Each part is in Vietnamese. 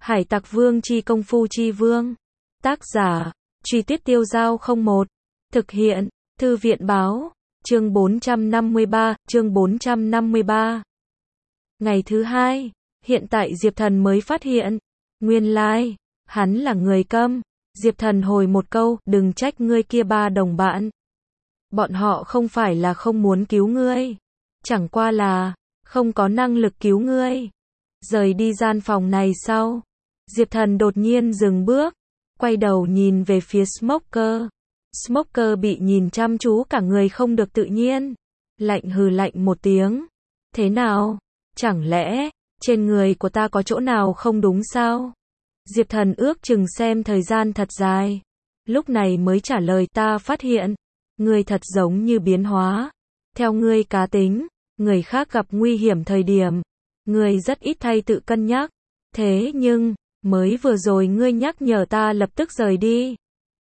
Hải Tặc Vương chi công phu chi vương. Tác giả, Truy Tuyết Tiêu Dao 01. Thực hiện, Thư viện báo. Chương 453. Ngày thứ hai, hiện tại Diệp Thần mới phát hiện. Nguyên lai, hắn là người câm. Diệp Thần hồi một câu, đừng trách ngươi kia ba đồng bạn. Bọn họ không phải là không muốn cứu ngươi. Chẳng qua là, không có năng lực cứu ngươi. Rời đi gian phòng này sau. Diệp Thần đột nhiên dừng bước. Quay đầu nhìn về phía Smoker. Smoker bị nhìn chăm chú cả người không được tự nhiên. Lạnh hừ lạnh một tiếng. Thế nào? Chẳng lẽ, trên người của ta có chỗ nào không đúng sao? Diệp Thần ước chừng xem thời gian thật dài. Lúc này mới trả lời ta phát hiện. Ngươi thật giống như biến hóa. Theo ngươi cá tính, người khác gặp nguy hiểm thời điểm. Ngươi rất ít thay tự cân nhắc. Thế nhưng, mới vừa rồi ngươi nhắc nhở ta lập tức rời đi.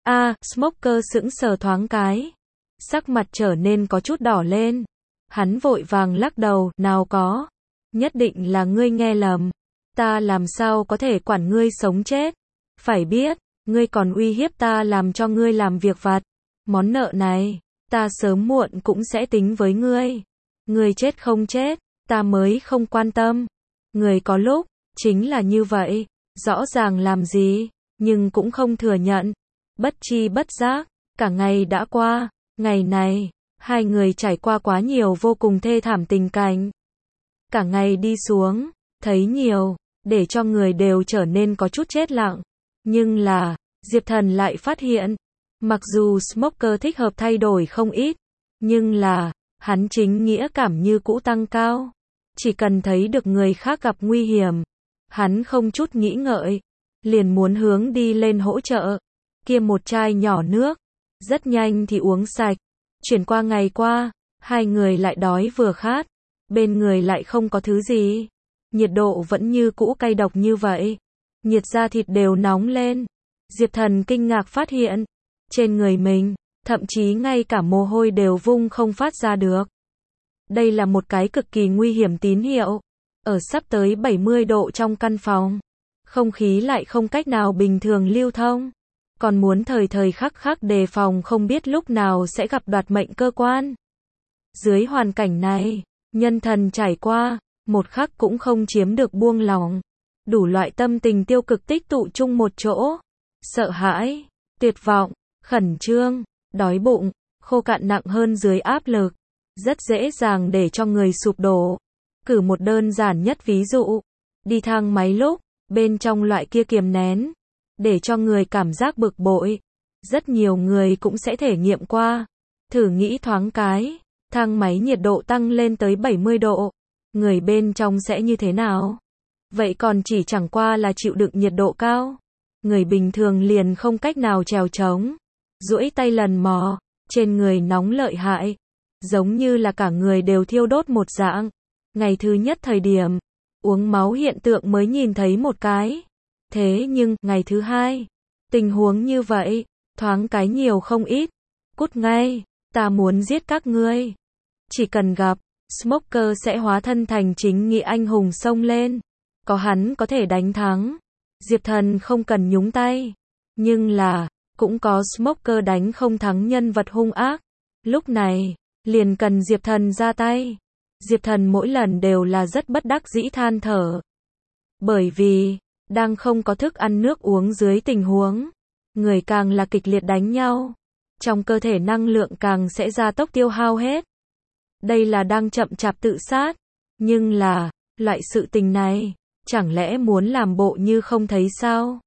Smoker sững sờ thoáng cái. Sắc mặt trở nên có chút đỏ lên. Hắn vội vàng lắc đầu, nào có. Nhất định là ngươi nghe lầm. Ta làm sao có thể quản ngươi sống chết. Phải biết, ngươi còn uy hiếp ta làm cho ngươi làm việc vặt. Món nợ này, ta sớm muộn cũng sẽ tính với ngươi. Ngươi chết không chết, ta mới không quan tâm. Ngươi có lúc, chính là như vậy. Rõ ràng làm gì, nhưng cũng không thừa nhận. Bất chi bất giác, cả ngày đã qua. Ngày này, hai người trải qua quá nhiều vô cùng thê thảm tình cảnh. Cả ngày đi xuống, thấy nhiều, để cho người đều trở nên có chút chết lặng. Nhưng là, Diệp Thần lại phát hiện, mặc dù Smoker thích hợp thay đổi không ít, nhưng là, hắn chính nghĩa cảm như cũ tăng cao. Chỉ cần thấy được người khác gặp nguy hiểm, hắn không chút nghĩ ngợi, liền muốn hướng đi lên hỗ trợ. Kia một chai nhỏ nước, rất nhanh thì uống sạch. Chuyển qua ngày qua, hai người lại đói vừa khát, bên người lại không có thứ gì. Nhiệt độ vẫn như cũ cay độc như vậy. Nhiệt da thịt đều nóng lên. Diệp Thần kinh ngạc phát hiện, trên người mình, thậm chí ngay cả mồ hôi đều vung không phát ra được. Đây là một cái cực kỳ nguy hiểm tín hiệu. Ở sắp tới 70 độ trong căn phòng, không khí lại không cách nào bình thường lưu thông. Còn muốn thời thời khắc khắc đề phòng không biết lúc nào sẽ gặp đoạt mệnh cơ quan. Dưới hoàn cảnh này, nhân thần trải qua, một khắc cũng không chiếm được buông lỏng. Đủ loại tâm tình tiêu cực tích tụ chung một chỗ. Sợ hãi, tuyệt vọng, khẩn trương, đói bụng, khô cạn nặng hơn dưới áp lực. Rất dễ dàng để cho người sụp đổ. Cử một đơn giản nhất ví dụ. Đi thang máy lúc, bên trong loại kia kiềm nén. Để cho người cảm giác bực bội. Rất nhiều người cũng sẽ thể nghiệm qua. Thử nghĩ thoáng cái. Thang máy nhiệt độ tăng lên tới 70 độ. Người bên trong sẽ như thế nào? Vậy còn chỉ chẳng qua là chịu đựng nhiệt độ cao. Người bình thường liền không cách nào trèo trống. Duỗi tay lần mò. Trên người nóng lợi hại. Giống như là cả người đều thiêu đốt một dạng. Ngày thứ nhất thời điểm, uống máu hiện tượng mới nhìn thấy một cái. Thế nhưng, ngày thứ hai, tình huống như vậy, thoáng cái nhiều không ít. Cút ngay, ta muốn giết các ngươi. Chỉ cần gặp, Smoker sẽ hóa thân thành chính nghĩa anh hùng xông lên. Có hắn có thể đánh thắng. Diệp Thần không cần nhúng tay. Nhưng là, cũng có Smoker đánh không thắng nhân vật hung ác. Lúc này, liền cần Diệp Thần ra tay. Diệp Thần mỗi lần đều là rất bất đắc dĩ than thở. Bởi vì, đang không có thức ăn nước uống dưới tình huống, người càng là kịch liệt đánh nhau. Trong cơ thể năng lượng càng sẽ gia tốc tiêu hao hết. Đây là đang chậm chạp tự sát. Nhưng là, loại sự tình này, chẳng lẽ muốn làm bộ như không thấy sao?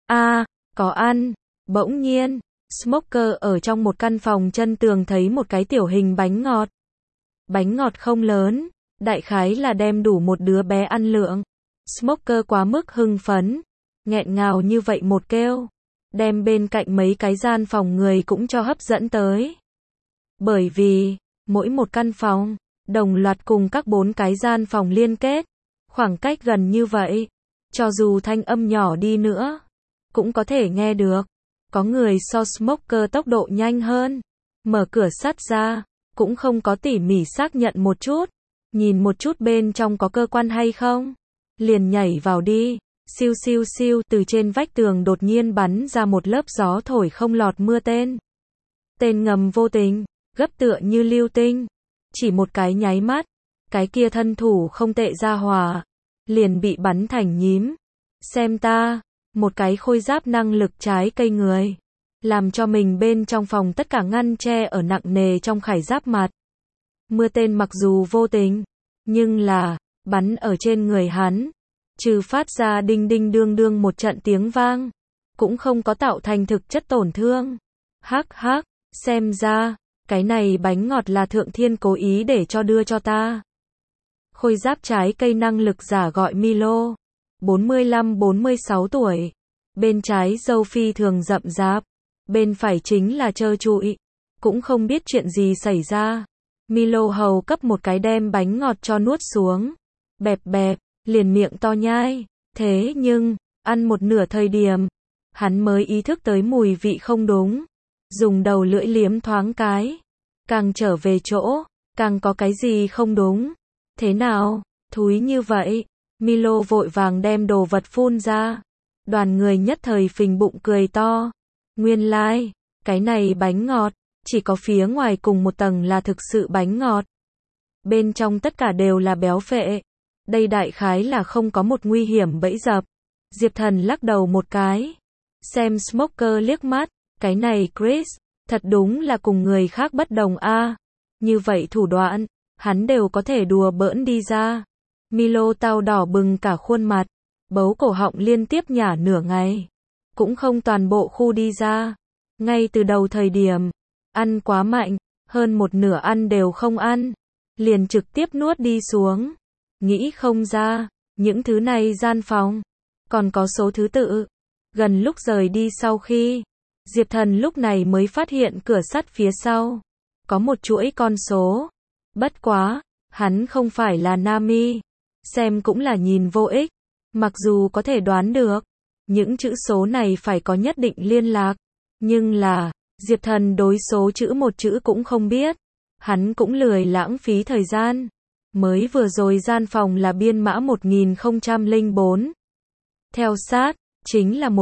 Có ăn. Bỗng nhiên, Smoker ở trong một căn phòng chân tường thấy một cái tiểu hình bánh ngọt. Bánh ngọt không lớn, đại khái là đem đủ một đứa bé ăn lượng. Smoker quá mức hưng phấn, nghẹn ngào như vậy một kêu, đem bên cạnh mấy cái gian phòng người cũng cho hấp dẫn tới. Bởi vì, mỗi một căn phòng, đồng loạt cùng các 4 cái gian phòng liên kết, khoảng cách gần như vậy, cho dù thanh âm nhỏ đi nữa, cũng có thể nghe được. Có người so Smoker tốc độ nhanh hơn, mở cửa sắt ra, cũng không có tỉ mỉ xác nhận một chút, nhìn một chút bên trong có cơ quan hay không, liền nhảy vào đi. Siêu siêu siêu, từ trên vách tường đột nhiên bắn ra một lớp gió thổi không lọt mưa tên. Tên ngầm vô tình, gấp tựa như lưu tinh. Chỉ một cái nháy mắt, cái kia thân thủ không tệ ra hỏa, liền bị bắn thành nhím. Xem ta, một cái khôi giáp năng lực trái cây người, làm cho mình bên trong phòng tất cả ngăn che ở nặng nề trong khải giáp mặt. Mưa tên mặc dù vô tình, nhưng là, bắn ở trên người hắn, trừ phát ra đinh đinh đương đương một trận tiếng vang, cũng không có tạo thành thực chất tổn thương. Hắc hắc, xem ra, cái này bánh ngọt là thượng thiên cố ý để cho đưa cho ta. Khôi giáp trái cây năng lực giả gọi Milo, 45-46 tuổi, bên trái râu phi thường rậm rạp, bên phải chính là trơ trụi, cũng không biết chuyện gì xảy ra. Milo hầu cấp một cái đem bánh ngọt cho nuốt xuống, bẹp bẹp, liền miệng to nhai, thế nhưng, ăn một nửa thời điểm, hắn mới ý thức tới mùi vị không đúng, dùng đầu lưỡi liếm thoáng cái, càng trở về chỗ, càng có cái gì không đúng. Thế nào, thúi như vậy, Milo vội vàng đem đồ vật phun ra, đoàn người nhất thời phình bụng cười to, nguyên lai, cái này bánh ngọt, chỉ có phía ngoài cùng một tầng là thực sự bánh ngọt. Bên trong tất cả đều là béo phệ. Đây đại khái là không có một nguy hiểm bẫy dập. Diệp Thần lắc đầu một cái. Xem Smoker liếc mắt. Cái này Chris, thật đúng là cùng người khác bất đồng a. Như vậy thủ đoạn, hắn đều có thể đùa bỡn đi ra. Milo tao đỏ bừng cả khuôn mặt. Bấu cổ họng liên tiếp nhả nửa ngày. Cũng không toàn bộ khu đi ra. Ngay từ đầu thời điểm, ăn quá mạnh, hơn một nửa ăn đều không ăn. Liền trực tiếp nuốt đi xuống. Nghĩ không ra, những thứ này gian phòng, còn có số thứ tự. Gần lúc rời đi sau khi, Diệp Thần lúc này mới phát hiện cửa sắt phía sau, có một chuỗi con số. Bất quá, hắn không phải là Nami, xem cũng là nhìn vô ích, mặc dù có thể đoán được, những chữ số này phải có nhất định liên lạc, nhưng là, Diệp Thần đối số chữ một chữ cũng không biết, hắn cũng lười lãng phí thời gian. Mới vừa rồi gian phòng là biên mã 1004. Theo sát, chính là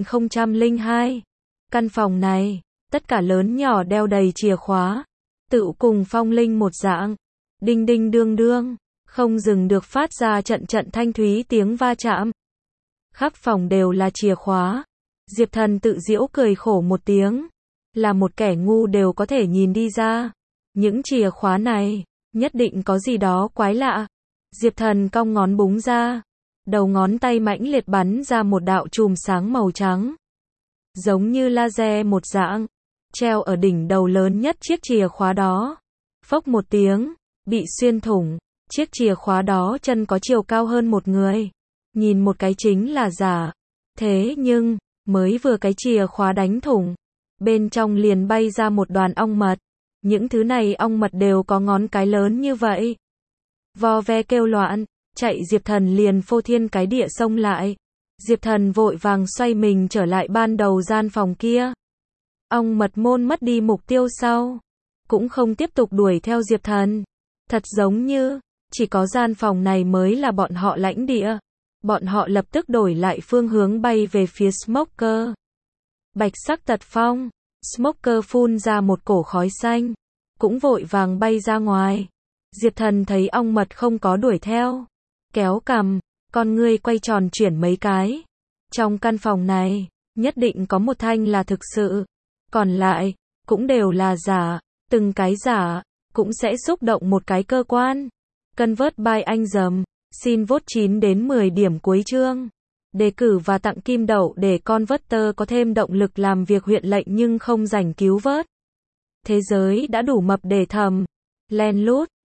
1002. Căn phòng này, tất cả lớn nhỏ đeo đầy chìa khóa. Tự cùng phong linh một dạng. Đinh đinh đương đương, không dừng được phát ra trận trận thanh thúy tiếng va chạm. Khắp phòng đều là chìa khóa. Diệp Thần tự giễu cười khổ một tiếng. Là một kẻ ngu đều có thể nhìn đi ra. Những chìa khóa này nhất định có gì đó quái lạ. Diệp Thần cong ngón búng ra. Đầu ngón tay mãnh liệt bắn ra một đạo chùm sáng màu trắng. Giống như laser một dạng. Treo ở đỉnh đầu lớn nhất chiếc chìa khóa đó. Phốc một tiếng. Bị xuyên thủng. Chiếc chìa khóa đó chân có chiều cao hơn một người. Nhìn một cái chính là giả. Thế nhưng, mới vừa cái chìa khóa đánh thủng. Bên trong liền bay ra một đoàn ong mật. Những thứ này ong mật đều có ngón cái lớn như vậy. Vo ve kêu loạn, chạy Diệp Thần liền phô thiên cái địa xông lại. Diệp Thần vội vàng xoay mình trở lại ban đầu gian phòng kia. Ong mật môn mất đi mục tiêu sau, cũng không tiếp tục đuổi theo Diệp Thần. Thật giống như, chỉ có gian phòng này mới là bọn họ lãnh địa. Bọn họ lập tức đổi lại phương hướng bay về phía Smoker. Bạch sắc tật phong. Smoker phun ra một cổ khói xanh, cũng vội vàng bay ra ngoài. Diệp Thần thấy ong mật không có đuổi theo, kéo cằm, con ngươi quay tròn chuyển mấy cái. Trong căn phòng này, nhất định có một thanh là thực sự, còn lại, cũng đều là giả, từng cái giả, cũng sẽ xúc động một cái cơ quan. Convert by anh dầm, xin vote 9 đến 10 điểm cuối chương. Đề cử và tặng kim đậu để Converter có thêm động lực làm việc huyện lệnh nhưng không rảnh cứu vớt. Thế giới đã đủ mập để thầm. Len lút.